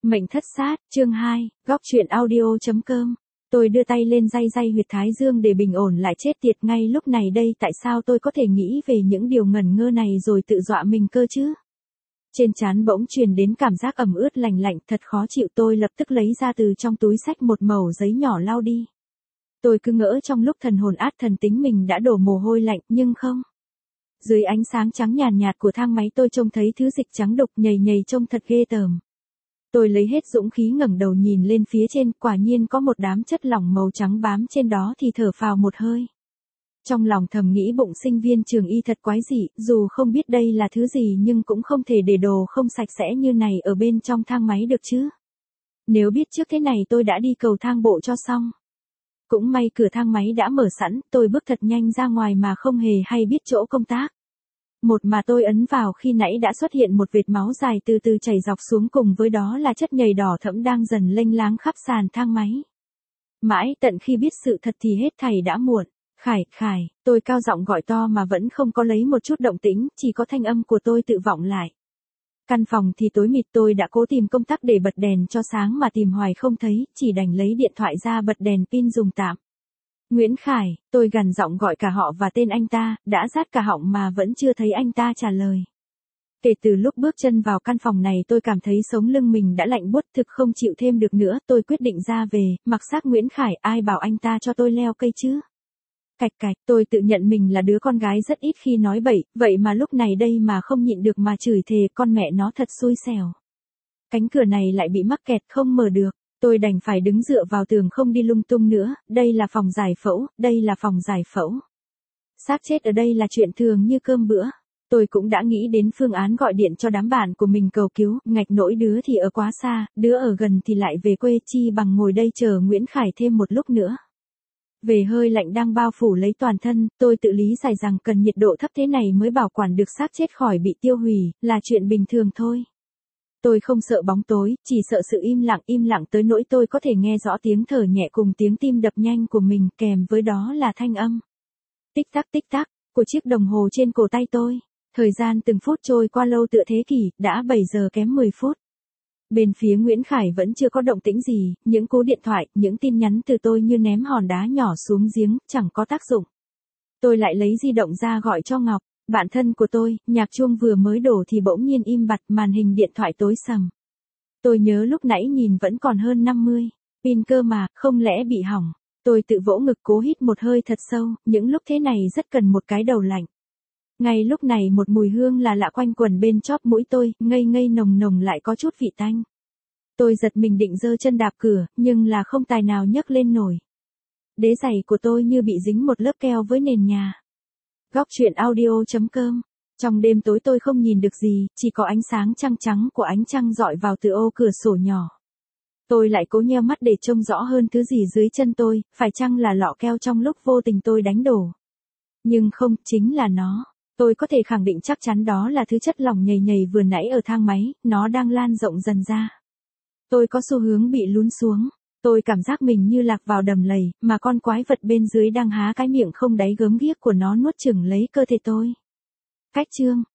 Mệnh thất sát, chương 2, góc truyện audio.com. Tôi đưa tay lên day huyệt thái dương để bình ổn lại, chết tiệt, ngay lúc này đây tại sao tôi có thể nghĩ về những điều ngẩn ngơ này rồi tự dọa mình cơ chứ? Trên trán bỗng truyền đến cảm giác ẩm ướt lành lạnh, thật khó chịu. Tôi lập tức lấy ra từ trong túi xách một mẩu giấy nhỏ lau đi. Tôi cứ ngỡ trong lúc thần hồn át thần tính mình đã đổ mồ hôi lạnh, nhưng không. Dưới ánh sáng trắng nhàn nhạt của thang máy tôi trông thấy thứ dịch trắng đục nhầy nhầy trông thật ghê tởm. Tôi lấy hết dũng khí ngẩng đầu nhìn lên phía trên, quả nhiên có một đám chất lỏng màu trắng bám trên đó thì thở phào một hơi. Trong lòng thầm nghĩ bụng sinh viên trường y thật quái dị, dù không biết đây là thứ gì nhưng cũng không thể để đồ không sạch sẽ như này ở bên trong thang máy được chứ. Nếu biết trước thế này tôi đã đi cầu thang bộ cho xong. Cũng may cửa thang máy đã mở sẵn, tôi bước thật nhanh ra ngoài mà không hề hay biết chỗ công tác. Một mà tôi ấn vào khi nãy đã xuất hiện một vệt máu dài từ từ chảy dọc xuống, cùng với đó là chất nhầy đỏ thẫm đang dần lênh láng khắp sàn thang máy. Mãi tận khi biết sự thật thì hết thảy đã muộn. Khải, tôi cao giọng gọi to mà vẫn không có lấy một chút động tĩnh, chỉ có thanh âm của tôi tự vọng lại. Căn phòng thì tối mịt, tôi đã cố tìm công tắc để bật đèn cho sáng mà tìm hoài không thấy, chỉ đành lấy điện thoại ra bật đèn pin dùng tạm. Nguyễn Khải, tôi gằn giọng gọi cả họ và tên anh ta, đã rát cả họng mà vẫn chưa thấy anh ta trả lời. Kể từ lúc bước chân vào căn phòng này tôi cảm thấy sống lưng mình đã lạnh buốt, thực không chịu thêm được nữa. Tôi quyết định ra về, mặc xác Nguyễn Khải, ai bảo anh ta cho tôi leo cây chứ. Cạch, tôi tự nhận mình là đứa con gái rất ít khi nói bậy, vậy mà lúc này đây mà không nhịn được mà chửi thề, con mẹ nó thật xui xẻo. Cánh cửa này lại bị mắc kẹt không mở được. Tôi đành phải đứng dựa vào tường không đi lung tung nữa, đây là phòng giải phẫu. Xác chết ở đây là chuyện thường như cơm bữa. Tôi cũng đã nghĩ đến phương án gọi điện cho đám bạn của mình cầu cứu, ngạch nỗi đứa thì ở quá xa, đứa ở gần thì lại về quê, chi bằng ngồi đây chờ Nguyễn Khải thêm một lúc nữa. Về hơi lạnh đang bao phủ lấy toàn thân, tôi tự lý giải rằng cần nhiệt độ thấp thế này mới bảo quản được xác chết khỏi bị tiêu hủy, là chuyện bình thường thôi. Tôi không sợ bóng tối, chỉ sợ sự im lặng tới nỗi tôi có thể nghe rõ tiếng thở nhẹ cùng tiếng tim đập nhanh của mình, kèm với đó là thanh âm tích tắc của chiếc đồng hồ trên cổ tay tôi. Thời gian từng phút trôi qua lâu tựa thế kỷ, đã 7 giờ kém 10 phút. Bên phía Nguyễn Khải vẫn chưa có động tĩnh gì, những cú điện thoại, những tin nhắn từ tôi như ném hòn đá nhỏ xuống giếng, chẳng có tác dụng. Tôi lại lấy di động ra gọi cho Ngọc. Bạn thân của tôi, nhạc chuông vừa mới đổ thì bỗng nhiên im bặt, màn hình điện thoại tối sầm. Tôi nhớ lúc nãy nhìn vẫn còn hơn 50 pin cơ mà, không lẽ bị hỏng. Tôi tự vỗ ngực cố hít một hơi thật sâu, những lúc thế này rất cần một cái đầu lạnh. Ngay lúc này một mùi hương là lạ quanh quẩn bên chóp mũi tôi, ngây nồng lại có chút vị tanh. Tôi giật mình định giơ chân đạp cửa, nhưng là không tài nào nhấc lên nổi. Đế giày của tôi như bị dính một lớp keo với nền nhà. Góc truyện audio.com. Trong đêm tối tôi không nhìn được gì, chỉ có ánh sáng trắng của ánh trăng dọi vào từ ô cửa sổ nhỏ. Tôi lại cố nheo mắt để trông rõ hơn thứ gì dưới chân tôi, phải chăng là lọ keo trong lúc vô tình tôi đánh đổ. Nhưng không, chính là nó. Tôi có thể khẳng định chắc chắn đó là thứ chất lỏng nhầy vừa nãy ở thang máy, nó đang lan rộng dần ra. Tôi có xu hướng bị lún xuống. Tôi cảm giác mình như lạc vào đầm lầy, mà con quái vật bên dưới đang há cái miệng không đáy gớm ghiếc của nó nuốt chửng lấy cơ thể tôi. Cách chương